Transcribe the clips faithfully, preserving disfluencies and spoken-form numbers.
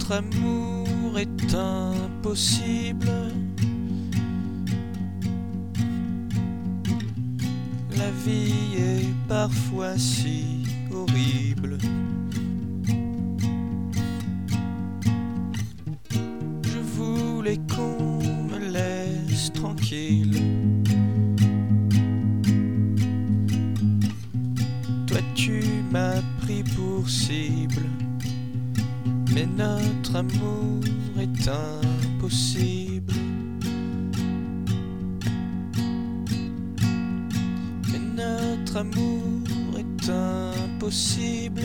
Notre amour est impossible. La vie est parfois si horrible. Je voulais qu'on me laisse tranquille. Toi tu m'as pris pour cible. Mais notre amour est impossible. Mais notre amour est impossible.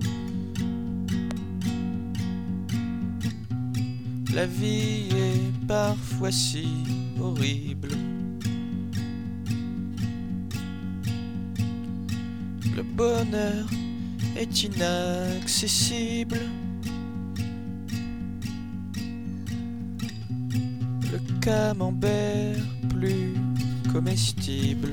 La vie est parfois si horrible. Le bonheur est inaccessible. Le camembert plus comestible.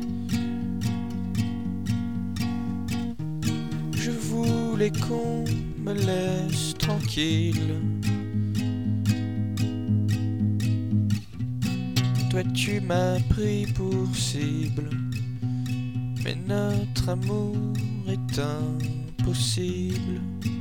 Je voulais qu'on me laisse tranquille. Toi tu m'as pris pour cible. Mais notre amour est impossible.